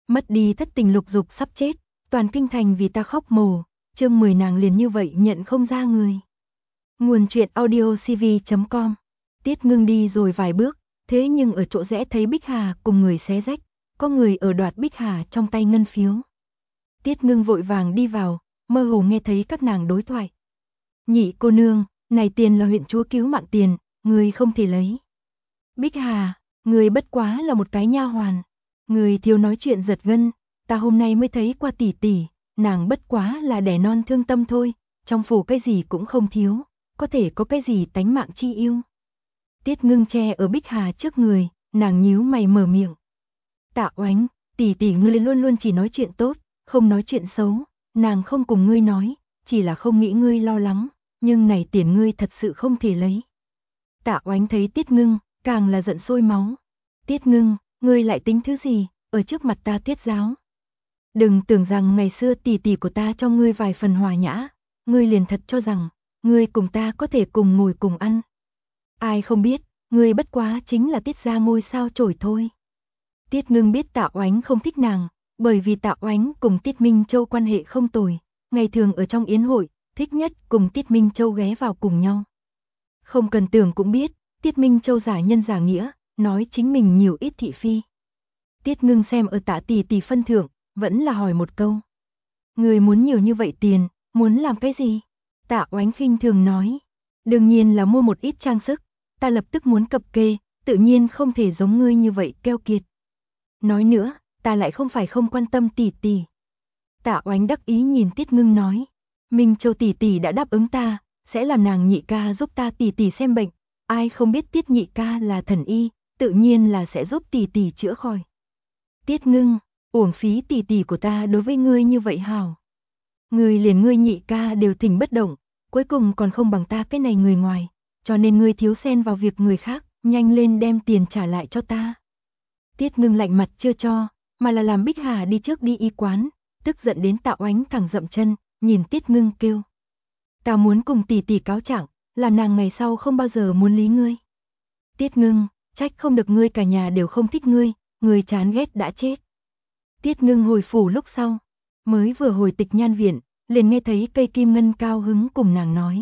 Mất đi thất tình lục dục sắp chết, toàn kinh thành vì ta khóc mồ, chương 10 nàng liền như vậy nhận không ra người. Nguồn truyện audio cv.com. Tiết Ngưng đi rồi vài bước, thế nhưng ở chỗ rẽ thấy Bích Hà cùng người xé rách, có người ở đoạt Bích Hà trong tay ngân phiếu. Tiết Ngưng vội vàng đi vào, mơ hồ nghe thấy các nàng đối thoại. Nhị cô nương, này tiền là huyện chúa cứu mạng tiền, người không thể lấy. Bích Hà, người bất quá là một cái nha hoàn. Người thiếu nói chuyện giật gân, ta hôm nay mới thấy qua tỷ tỷ, nàng bất quá là đẻ non thương tâm thôi, trong phủ cái gì cũng không thiếu, có thể có cái gì tánh mạng chi yêu. Tiết Ngưng che ở Bích Hà trước người, nàng nhíu mày mở miệng. Tạ Oánh, tỷ tỷ ngươi luôn luôn chỉ nói chuyện tốt, không nói chuyện xấu, nàng không cùng ngươi nói, chỉ là không nghĩ ngươi lo lắng, nhưng này tiền ngươi thật sự không thể lấy. Tạ Oánh thấy Tiết Ngưng, càng là giận sôi máu. Tiết Ngưng, ngươi lại tính thứ gì, ở trước mặt ta tuyết giáo. Đừng tưởng rằng ngày xưa tỷ tỷ của ta cho ngươi vài phần hòa nhã, ngươi liền thật cho rằng, ngươi cùng ta có thể cùng ngồi cùng ăn. Ai không biết, ngươi bất quá chính là Tiết gia ngôi sao chổi thôi. Tiết Ngưng biết Tạ Oánh không thích nàng, bởi vì Tạ Oánh cùng Tiết Minh Châu quan hệ không tồi, ngày thường ở trong yến hội, thích nhất cùng Tiết Minh Châu ghé vào cùng nhau. Không cần tưởng cũng biết, Tiết Minh Châu giả nhân giả nghĩa, nói chính mình nhiều ít thị phi. Tiết Ngưng xem ở Tạ tỷ tỷ phân thượng, vẫn là hỏi một câu. Người muốn nhiều như vậy tiền, muốn làm cái gì? Tạ Oánh khinh thường nói. Đương nhiên là mua một ít trang sức, ta lập tức muốn cập kê, tự nhiên không thể giống ngươi như vậy keo kiệt. Nói nữa, ta lại không phải không quan tâm tỷ tỷ. Tạ Oánh đắc ý nhìn Tiết Ngưng nói. Minh Châu tỷ tỷ đã đáp ứng ta, sẽ làm nàng nhị ca giúp ta tỷ tỷ xem bệnh. Ai không biết Tiết nhị ca là thần y, tự nhiên là sẽ giúp tỷ tỷ chữa khỏi. Tiết Ngưng, uổng phí tỷ tỷ của ta đối với ngươi như vậy hảo. Ngươi liền ngươi nhị ca đều thỉnh bất động, cuối cùng còn không bằng ta cái này người ngoài, cho nên ngươi thiếu xen vào việc người khác, nhanh lên đem tiền trả lại cho ta. Tiết Ngưng lạnh mặt chưa cho, mà là làm Bích Hà đi trước đi y quán, tức giận đến Tạ Oánh thẳng dậm chân, nhìn Tiết Ngưng kêu. Ta muốn cùng tỷ tỷ cáo trạng, làm nàng ngày sau không bao giờ muốn lý ngươi. Tiết Ngưng, trách không được ngươi cả nhà đều không thích ngươi chán ghét đã chết. Tiết Ngưng hồi phủ lúc sau, mới vừa hồi Tịch Nhan viện, liền nghe thấy Cây Kim Ngân cao hứng cùng nàng nói.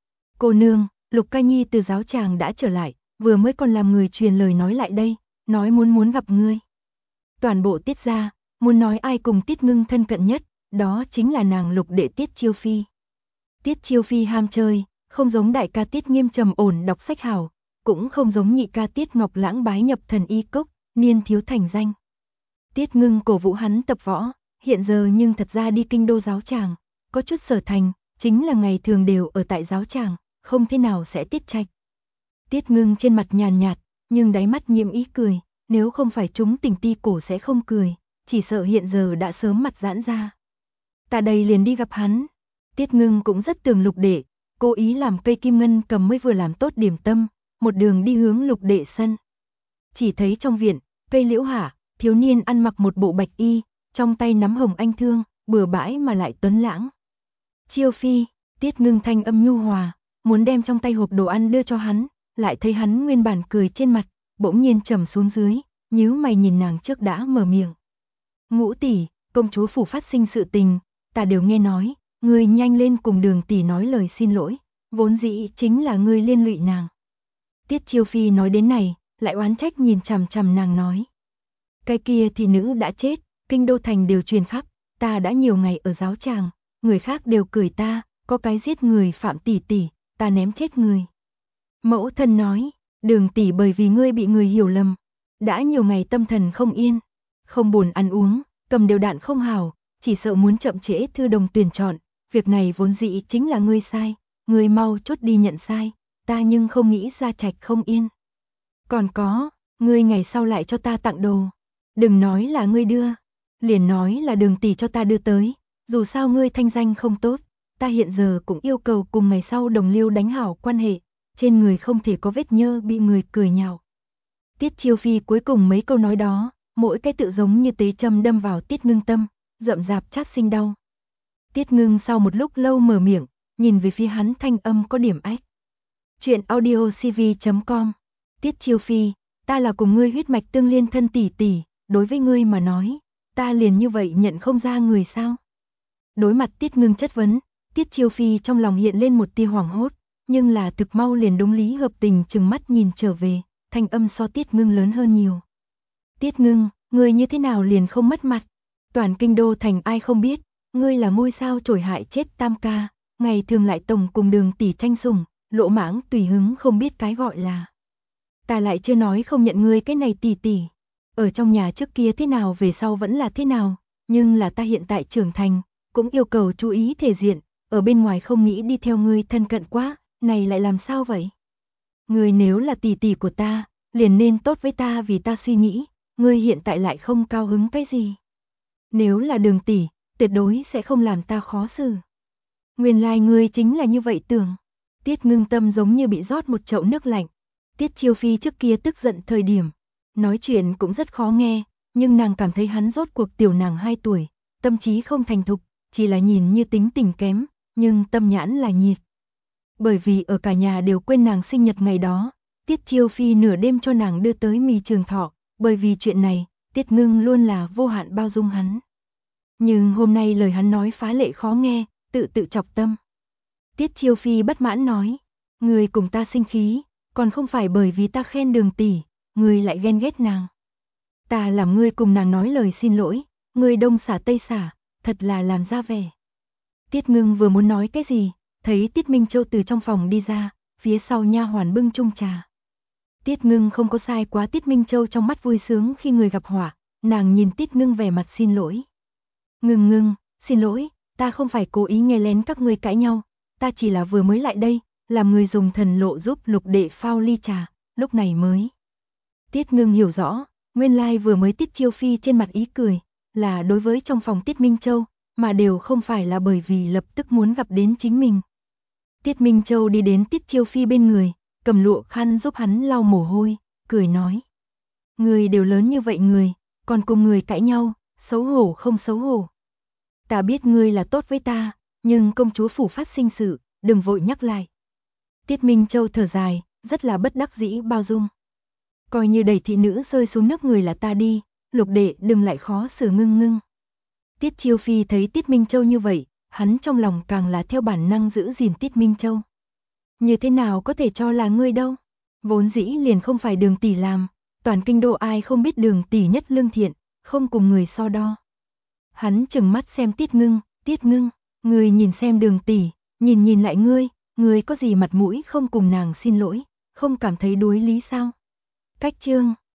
Cô nương, Lục Ca Nhi từ giáo tràng đã trở lại, vừa mới còn làm người truyền lời nói lại đây, nói muốn gặp ngươi. Toàn bộ Tiết gia, muốn nói ai cùng Tiết Ngưng thân cận nhất, đó chính là nàng Lục đệ Tiết Chiêu Phi. Tiết Chiêu Phi ham chơi, không giống đại ca Tiết Nghiêm trầm ổn đọc sách hảo, cũng không giống nhị ca Tiết Ngọc Lãng bái nhập thần y cốc, niên thiếu thành danh. Tiết Ngưng cổ vũ hắn tập võ, hiện giờ nhưng thật ra đi kinh đô giáo tràng, có chút sở thành, chính là ngày thường đều ở tại giáo tràng, không thế nào sẽ tiết trạch. Tiết Ngưng trên mặt nhàn nhạt, nhưng đáy mắt nhiễm ý cười, nếu không phải chúng tình ti cổ sẽ không cười, chỉ sợ hiện giờ đã sớm mặt giãn ra. Ta đây liền đi gặp hắn. Tiết Ngưng cũng rất tường Lục đệ, cố ý làm Cây Kim Ngân cầm mới vừa làm tốt điểm tâm, một đường đi hướng Lục đệ sân. Chỉ thấy trong viện, Cây Liễu Hạ, thiếu niên ăn mặc một bộ bạch y, trong tay nắm hồng anh thương, bừa bãi mà lại tuấn lãng. Chiêu Phi, Tiết Ngưng thanh âm nhu hòa, muốn đem trong tay hộp đồ ăn đưa cho hắn, lại thấy hắn nguyên bản cười trên mặt, bỗng nhiên trầm xuống dưới, nhíu mày nhìn nàng trước đã mở miệng. Ngũ tỷ, công chúa phủ phát sinh sự tình, ta đều nghe nói, ngươi nhanh lên cùng Đường tỷ nói lời xin lỗi, vốn dĩ chính là ngươi liên lụy nàng. Tiết Chiêu Phi nói đến này, lại oán trách nhìn chằm chằm nàng nói. Cái kia thì nữ đã chết, kinh đô thành đều truyền khắp, ta đã nhiều ngày ở giáo tràng, người khác đều cười ta, có cái giết người Phạm tỷ tỷ, ta ném chết người. Mẫu thân nói, Đường tỷ bởi vì ngươi bị người hiểu lầm, đã nhiều ngày tâm thần không yên, không buồn ăn uống, cầm đều đặn không hảo, chỉ sợ muốn chậm trễ thư đồng tuyển chọn, việc này vốn dĩ chính là ngươi sai, ngươi mau chốt đi nhận sai, ta nhưng không nghĩ ra trạch không yên. Còn có, ngươi ngày sau lại cho ta tặng đồ, đừng nói là ngươi đưa, liền nói là Đường tỷ cho ta đưa tới, dù sao ngươi thanh danh không tốt, ta hiện giờ cũng yêu cầu cùng ngày sau đồng liêu đánh hảo quan hệ, trên người không thể có vết nhơ bị người cười nhạo. Tiết Chiêu Phi cuối cùng mấy câu nói đó, mỗi cái tự giống như tế châm đâm vào Tiết Ngưng tâm, rậm rạp chát sinh đau. Tiết Ngưng sau một lúc lâu mở miệng, nhìn về phía hắn thanh âm có điểm ách. Chuyện audio cv.com. Tiết Chiêu Phi, ta là cùng ngươi huyết mạch tương liên thân tỷ tỷ, đối với ngươi mà nói, ta liền như vậy nhận không ra người sao? Đối mặt Tiết Ngưng chất vấn, Tiết Chiêu Phi trong lòng hiện lên một tia hoảng hốt, nhưng là thực mau liền đúng lý hợp tình chừng mắt nhìn trở về, thanh âm so Tiết Ngưng lớn hơn nhiều. Tiết Ngưng, ngươi như thế nào liền không mất mặt? Toàn kinh đô thành ai không biết, ngươi là ngôi sao chổi hại chết Tam ca, ngày thường lại tổng cùng Đường tỷ tranh sủng, lỗ mãng tùy hứng không biết cái gọi là. Ta lại chưa nói không nhận ngươi cái này tỷ tỷ. Ở trong nhà trước kia thế nào về sau vẫn là thế nào, nhưng là ta hiện tại trưởng thành, cũng yêu cầu chú ý thể diện, ở bên ngoài không nghĩ đi theo ngươi thân cận quá, này lại làm sao vậy? Ngươi nếu là tỷ tỷ của ta, liền nên tốt với ta vì ta suy nghĩ, ngươi hiện tại lại không cao hứng cái gì? Nếu là Đường tỷ, tuyệt đối sẽ không làm ta khó xử. Nguyên lai ngươi chính là như vậy tưởng. Tiết Ngưng tâm giống như bị rót một chậu nước lạnh. Tiết Chiêu Phi trước kia tức giận thời điểm, nói chuyện cũng rất khó nghe, nhưng nàng cảm thấy hắn rốt cuộc tiểu nàng 2 tuổi, tâm trí không thành thục, chỉ là nhìn như tính tình kém, nhưng tâm nhãn là nhiệt. Bởi vì ở cả nhà đều quên nàng sinh nhật ngày đó, Tiết Chiêu Phi nửa đêm cho nàng đưa tới mì trường thọ, bởi vì chuyện này, Tiết Ngưng luôn là vô hạn bao dung hắn. Nhưng hôm nay lời hắn nói phá lệ khó nghe, tự chọc tâm. Tiết Chiêu Phi bất mãn nói, người cùng ta sinh khí, còn không phải bởi vì ta khen Đường tỷ, người lại ghen ghét nàng. Ta làm ngươi cùng nàng nói lời xin lỗi, ngươi đông xả tây xả, thật là làm ra vẻ. Tiết Ngưng vừa muốn nói cái gì, thấy Tiết Minh Châu từ trong phòng đi ra, phía sau nha hoàn bưng chung trà. Tiết Ngưng không có sai quá, Tiết Minh Châu trong mắt vui sướng khi người gặp họa, nàng nhìn Tiết Ngưng vẻ mặt xin lỗi. Ngưng, xin lỗi, ta không phải cố ý nghe lén các ngươi cãi nhau, ta chỉ là vừa mới lại đây, làm người dùng thần lộ giúp Lục đệ phao ly trà, lúc này mới. Tiết Ngưng hiểu rõ, nguyên lai vừa mới Tiết Chiêu Phi trên mặt ý cười, là đối với trong phòng Tiết Minh Châu, mà đều không phải là bởi vì lập tức muốn gặp đến chính mình. Tiết Minh Châu đi đến Tiết Chiêu Phi bên người, cầm lụa khăn giúp hắn lau mồ hôi, cười nói. Người đều lớn như vậy người, còn cùng người cãi nhau, xấu hổ không xấu hổ. Ta biết ngươi là tốt với ta, nhưng công chúa phủ phát sinh sự, đừng vội nhắc lại. Tiết Minh Châu thở dài, rất là bất đắc dĩ bao dung. Coi như đẩy thị nữ rơi xuống nước người là ta đi, Lục đệ đừng lại khó xử Ngưng. Tiết Chiêu Phi thấy Tiết Minh Châu như vậy, hắn trong lòng càng là theo bản năng giữ gìn Tiết Minh Châu. Như thế nào có thể cho là ngươi đâu? Vốn dĩ liền không phải Đường tỷ làm, toàn kinh đô ai không biết Đường tỷ nhất lương thiện, không cùng người so đo. Hắn chừng mắt xem Tiết Ngưng, ngươi nhìn xem Đường tỷ, nhìn lại ngươi có gì mặt mũi không cùng nàng xin lỗi, không cảm thấy đối lý sao? Cách chương